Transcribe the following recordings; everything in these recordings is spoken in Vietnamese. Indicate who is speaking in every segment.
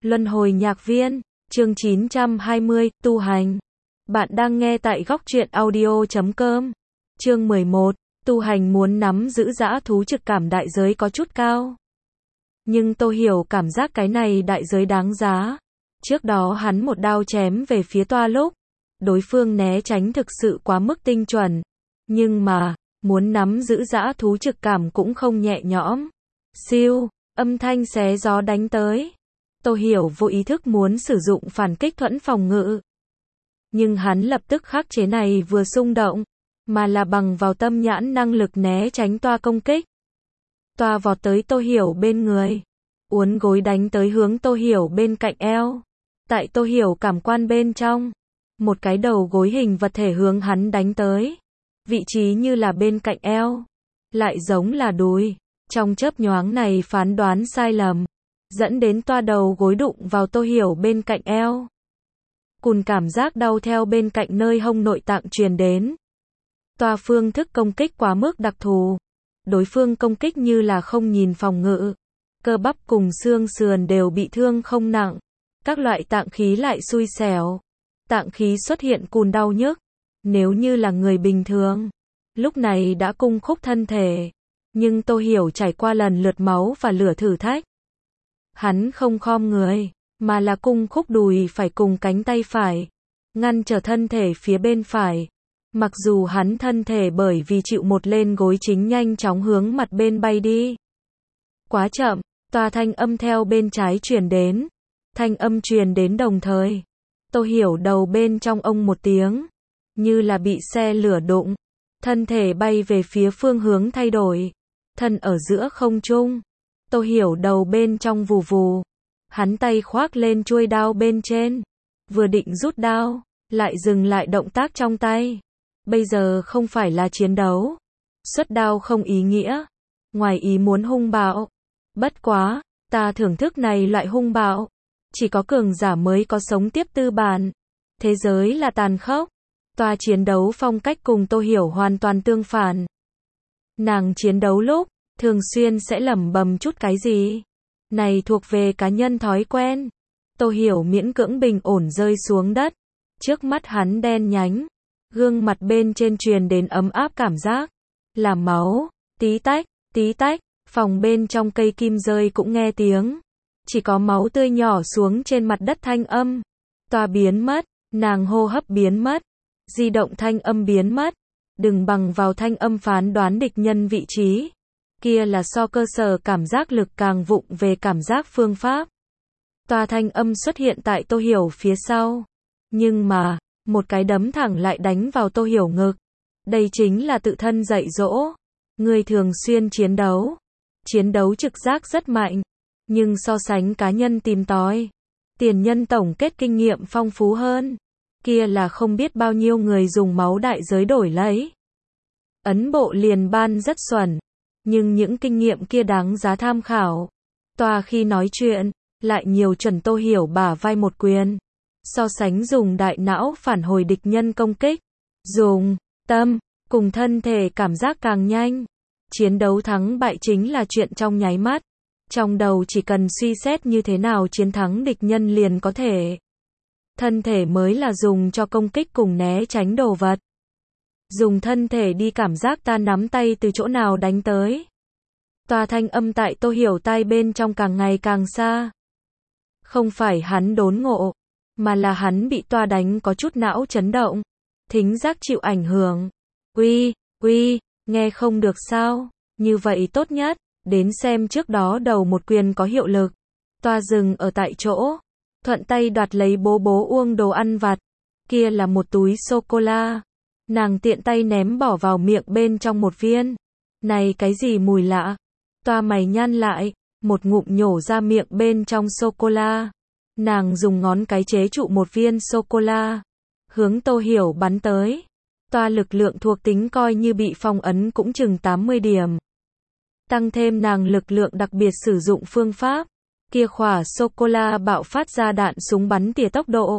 Speaker 1: Luân hồi nhạc viên, chương 920, tu hành. Bạn đang nghe tại góc truyện audio.com. Chương 11, tu hành muốn nắm giữ dã thú trực cảm đại giới có chút cao. Nhưng tôi hiểu cảm giác cái này đại giới đáng giá. Trước đó hắn một đao chém về phía toa lúc, đối phương né tránh thực sự quá mức tinh chuẩn. Nhưng mà, muốn nắm giữ dã thú trực cảm cũng không nhẹ nhõm. Siêu, âm thanh xé gió đánh tới. Tôi hiểu vô ý thức muốn sử dụng phản kích thuẫn phòng ngự. Nhưng hắn lập tức khắc chế này vừa xung động, mà là bằng vào tâm nhãn năng lực né tránh toa công kích. Toa vọt tới Tô Hiểu bên người, uốn gối đánh tới hướng Tô Hiểu bên cạnh eo. Tại Tô Hiểu cảm quan bên trong, một cái đầu gối hình vật thể hướng hắn đánh tới. Vị trí như là bên cạnh eo, lại giống là đùi. Trong chớp nhoáng này phán đoán sai lầm, dẫn đến toa đầu gối đụng vào Tô Hiểu bên cạnh eo. Cùn cảm giác đau theo bên cạnh nơi hông nội tạng truyền đến. Toa phương thức công kích quá mức đặc thù. Đối phương công kích như là không nhìn phòng ngự. Cơ bắp cùng xương sườn đều bị thương không nặng. Các loại tạng khí lại xui xẻo. Tạng khí xuất hiện cùn đau nhức. Nếu như là người bình thường, lúc này đã cung khúc thân thể. Nhưng Tô Hiểu trải qua lần lượt máu và lửa thử thách. Hắn không khom người, mà là cung khúc đùi phải cùng cánh tay phải, ngăn trở thân thể phía bên phải. Mặc dù hắn thân thể bởi vì chịu một lên gối chính nhanh chóng hướng mặt bên bay đi. Quá chậm, toa thanh âm theo bên trái truyền đến. Thanh âm truyền đến đồng thời. Tô Hiểu đầu bên trong ông một tiếng, như là bị xe lửa đụng. Thân thể bay về phía phương hướng thay đổi. Thân ở giữa không trung. Tô Hiểu đầu bên trong vù vù. Hắn tay khoác lên chuôi đao bên trên. Vừa định rút đao, lại dừng lại động tác trong tay. Bây giờ không phải là chiến đấu. Xuất đao không ý nghĩa. Ngoài ý muốn hung bạo. Bất quá, ta thưởng thức này loại hung bạo. Chỉ có cường giả mới có sống tiếp tư bản. Thế giới là tàn khốc. Toa chiến đấu phong cách cùng Tô Hiểu hoàn toàn tương phản. Nàng chiến đấu lúc, thường xuyên sẽ lẩm bẩm chút cái gì. Này thuộc về cá nhân thói quen. Tô Hiểu miễn cưỡng bình ổn rơi xuống đất. Trước mắt hắn đen nhánh. Gương mặt bên trên truyền đến ấm áp cảm giác. Là máu. Tí tách, tí tách. Phòng bên trong cây kim rơi cũng nghe tiếng. Chỉ có máu tươi nhỏ xuống trên mặt đất thanh âm. Toa biến mất. Nàng hô hấp biến mất. Di động thanh âm biến mất. Đừng bằng vào thanh âm phán đoán địch nhân vị trí. Kia là so cơ sở cảm giác lực càng vụng về cảm giác phương pháp. Toa thanh âm xuất hiện tại Tô Hiểu phía sau. Nhưng mà, một cái đấm thẳng lại đánh vào Tô Hiểu ngực. Đây chính là tự thân dạy dỗ. Người thường xuyên chiến đấu. Chiến đấu trực giác rất mạnh. Nhưng so sánh cá nhân tìm tòi. Tiền nhân tổng kết kinh nghiệm phong phú hơn. Kia là không biết bao nhiêu người dùng máu đại giới đổi lấy. Ấn bộ liền ban rất xuẩn. Nhưng những kinh nghiệm kia đáng giá tham khảo. Toa khi nói chuyện, lại nhiều chuẩn Tô Hiểu bả vai một quyền. So sánh dùng đại não phản hồi địch nhân công kích. Dùng tâm, cùng thân thể cảm giác càng nhanh. Chiến đấu thắng bại chính là chuyện trong nháy mắt. Trong đầu chỉ cần suy xét như thế nào chiến thắng địch nhân liền có thể. Thân thể mới là dùng cho công kích cùng né tránh đồ vật. Dùng thân thể đi cảm giác ta nắm tay từ chỗ nào đánh tới. Toa thanh âm tại Tô Hiểu tai bên trong càng ngày càng xa. Không phải hắn đốn ngộ, mà là hắn bị toa đánh có chút não chấn động. Thính giác chịu ảnh hưởng. Uy, nghe không được sao? Như vậy tốt nhất, đến xem trước đó đầu một quyền có hiệu lực. Toa dừng ở tại chỗ. Thuận tay đoạt lấy bố uông đồ ăn vặt. Kia là một túi sô-cô-la. Nàng tiện tay ném bỏ vào miệng bên trong một viên. Này cái gì mùi lạ? Toa mày nhăn lại, một ngụm nhổ ra miệng bên trong sô-cô-la. Nàng dùng ngón cái chế trụ một viên sô-cô-la. Hướng Tô Hiểu bắn tới. Toa lực lượng thuộc tính coi như bị phong ấn cũng chừng 80 điểm. Tăng thêm nàng lực lượng đặc biệt sử dụng phương pháp. Kia khỏa sô-cô-la bạo phát ra đạn súng bắn tỉa tốc độ.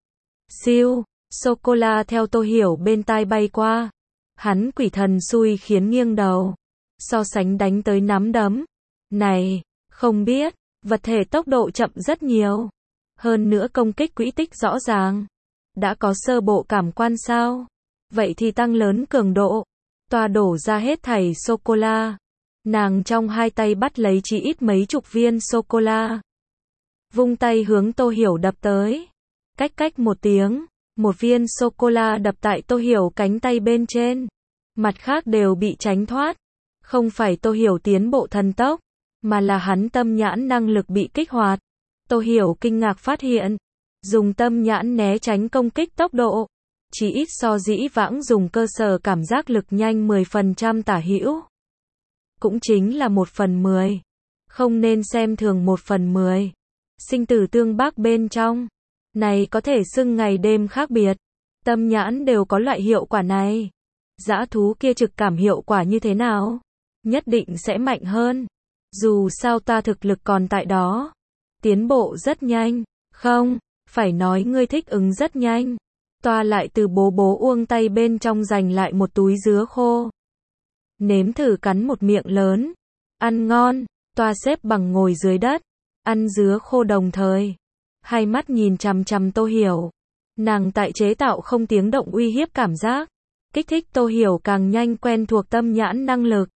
Speaker 1: Siêu, sô-cô-la theo Tô Hiểu bên tai bay qua. Hắn quỷ thần xui khiến nghiêng đầu. So sánh đánh tới nắm đấm. Này, không biết, Vật thể tốc độ chậm rất nhiều. Hơn nữa công kích quỹ tích rõ ràng. Đã có sơ bộ cảm quan sao? Vậy thì tăng lớn cường độ. Toa đổ ra hết thảy sô-cô-la. Nàng trong hai tay bắt lấy chỉ ít mấy chục viên sô-cô-la. Vung tay hướng Tô Hiểu đập tới. Cách cách một tiếng, một viên sô-cô-la đập tại Tô Hiểu cánh tay bên trên. Mặt khác đều bị tránh thoát. Không phải Tô Hiểu tiến bộ thần tốc, mà là hắn tâm nhãn năng lực bị kích hoạt. Tô Hiểu kinh ngạc phát hiện, dùng tâm nhãn né tránh công kích tốc độ, chỉ ít so dĩ vãng dùng cơ sở cảm giác lực nhanh 10% tả hữu. Cũng chính là 1/10. Không nên xem thường 1/10. Sinh tử tương bác bên trong. Này có thể xưng ngày đêm khác biệt. Tâm nhãn đều có loại hiệu quả này. Dã thú kia trực cảm hiệu quả như thế nào? Nhất định sẽ mạnh hơn. Dù sao ta thực lực còn tại đó. Tiến bộ rất nhanh. Không, phải nói ngươi thích ứng rất nhanh. Toa lại từ bố bố uông tay bên trong giành lại một túi dứa khô. Nếm thử cắn một miệng lớn. Ăn ngon. Toa xếp bằng ngồi dưới đất. Ăn dứa khô đồng thời. Hai mắt nhìn chằm chằm Tô Hiểu. Nàng tại chế tạo không tiếng động uy hiếp cảm giác. Kích thích Tô Hiểu càng nhanh quen thuộc tâm nhãn năng lực.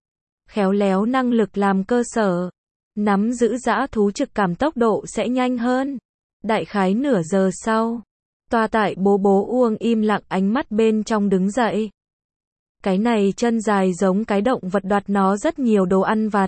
Speaker 1: Khéo léo năng lực làm cơ sở. Nắm giữ dã thú trực cảm tốc độ sẽ nhanh hơn. Đại khái nửa giờ sau. Toa tại bố bố uông im lặng ánh mắt bên trong đứng dậy. Cái này chân dài giống cái động vật đoạt nó rất nhiều đồ ăn vặt.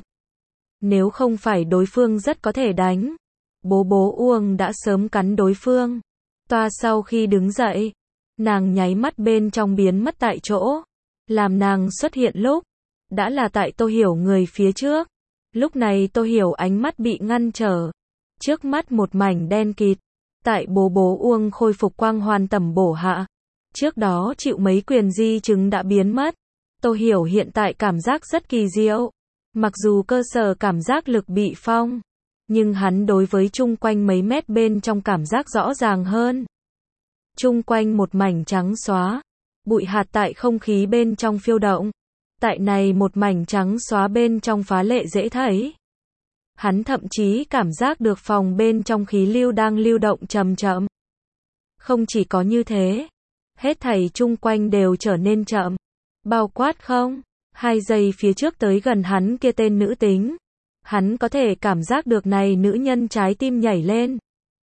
Speaker 1: Nếu không phải đối phương rất có thể đánh. Bố bố uông đã sớm cắn đối phương. Toa sau khi đứng dậy. Nàng nháy mắt bên trong biến mất tại chỗ. Làm nàng xuất hiện lúc. Đã là tại Tô Hiểu người phía trước. Lúc này Tô Hiểu ánh mắt bị ngăn trở. Trước mắt một mảnh đen kịt. Tại bố bố uông khôi phục quang hoàn tầm bổ hạ. Trước đó chịu mấy quyền di chứng đã biến mất. Tô Hiểu hiện tại cảm giác rất kỳ diệu. Mặc dù cơ sở cảm giác lực bị phong. Nhưng hắn đối với chung quanh mấy mét bên trong cảm giác rõ ràng hơn. Chung quanh một mảnh trắng xóa. Bụi hạt tại không khí bên trong phiêu động. Tại này một mảnh trắng xóa bên trong phá lệ dễ thấy. Hắn thậm chí cảm giác được phòng bên trong khí lưu đang lưu động chậm chậm. Không chỉ có như thế. Hết thảy chung quanh đều trở nên chậm. Bao quát không? 2 giây phía trước tới gần hắn kia tên nữ tính. Hắn có thể cảm giác được này nữ nhân trái tim nhảy lên.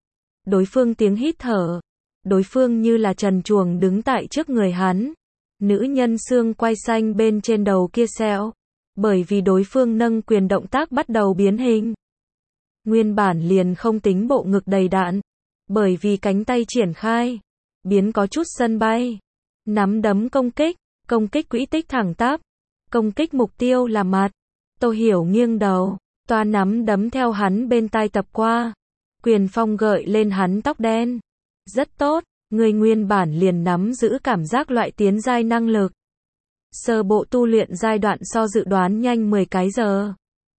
Speaker 1: Đối phương tiếng hít thở. Đối phương như là trần truồng đứng tại trước người hắn. Nữ nhân xương quai xanh bên trên đầu kia xẹo. Bởi vì đối phương nâng quyền động tác bắt đầu biến hình. Nguyên bản liền không tính bộ ngực đầy đạn. Bởi vì cánh tay triển khai. Biến có chút sân bay. Nắm đấm công kích quỹ tích thẳng tắp. Công kích mục tiêu là mặt. Tô Hiểu nghiêng đầu. Toa nắm đấm theo hắn bên tai tập qua. Quyền phong gợi lên hắn tóc đen. Rất tốt, người nguyên bản liền nắm giữ cảm giác loại tiến giai năng lực. Sơ bộ tu luyện giai đoạn so dự đoán nhanh 10 cái giờ.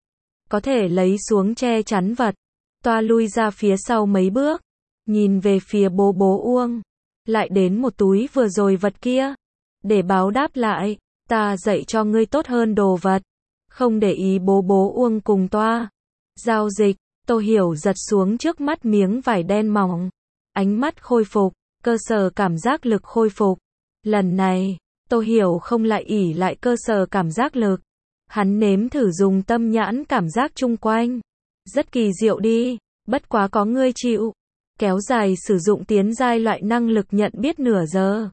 Speaker 1: Có thể lấy xuống che chắn vật. Toa lui ra phía sau mấy bước. Nhìn về phía bố bố uông. Lại đến một túi vừa rồi vật kia. Để báo đáp lại, ta dạy cho ngươi tốt hơn đồ vật. Không để ý bố bố uông cùng Toa. Giao dịch, Tô Hiểu giật xuống trước mắt miếng vải đen mỏng. Ánh mắt khôi phục, cơ sở cảm giác lực khôi phục. Lần này, Tô Hiểu không lại ỷ lại cơ sở cảm giác lực. Hắn nếm thử dùng tâm nhãn cảm giác chung quanh. Rất kỳ diệu đi, bất quá có ngươi chịu. Kéo dài sử dụng tiến giai loại năng lực nhận biết nửa giờ.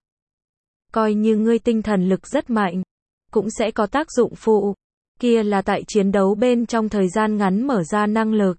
Speaker 1: Coi như ngươi tinh thần lực rất mạnh, cũng sẽ có tác dụng phụ. Kia là tại chiến đấu bên trong thời gian ngắn mở ra năng lực.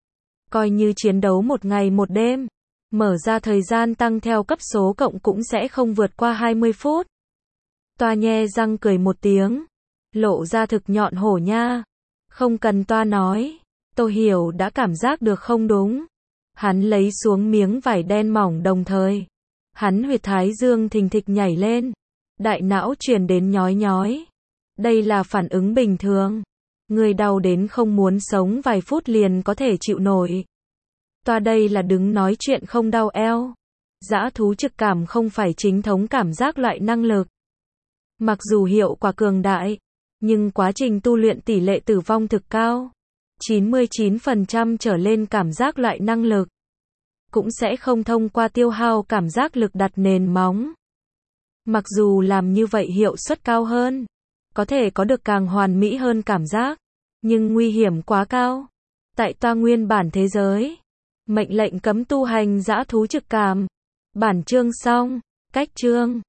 Speaker 1: Coi như chiến đấu một ngày một đêm. Mở ra thời gian tăng theo cấp số cộng cũng sẽ không vượt qua 20 phút. Toa nhe răng cười một tiếng. Lộ ra thực nhọn hổ nha. Không cần Toa nói. Tô Hiểu đã cảm giác được không đúng. Hắn lấy xuống miếng vải đen mỏng đồng thời. Hắn huyệt thái dương thình thịch nhảy lên. Đại não truyền đến nhói nhói. Đây là phản ứng bình thường. Người đau đến không muốn sống vài phút liền có thể chịu nổi. Toa đây là đứng nói chuyện không đau eo. Dã thú trực cảm không phải chính thống cảm giác loại năng lực. Mặc dù hiệu quả cường đại, nhưng quá trình tu luyện tỷ lệ tử vong thực cao. 99% trở lên cảm giác loại năng lực cũng sẽ không thông qua tiêu hao cảm giác lực đặt nền móng. Mặc dù làm như vậy hiệu suất cao hơn, có thể có được càng hoàn mỹ hơn cảm giác, nhưng nguy hiểm quá cao. Tại toa nguyên bản thế giới, mệnh lệnh cấm tu hành dã thú trực cảm. Bản chương xong, cách chương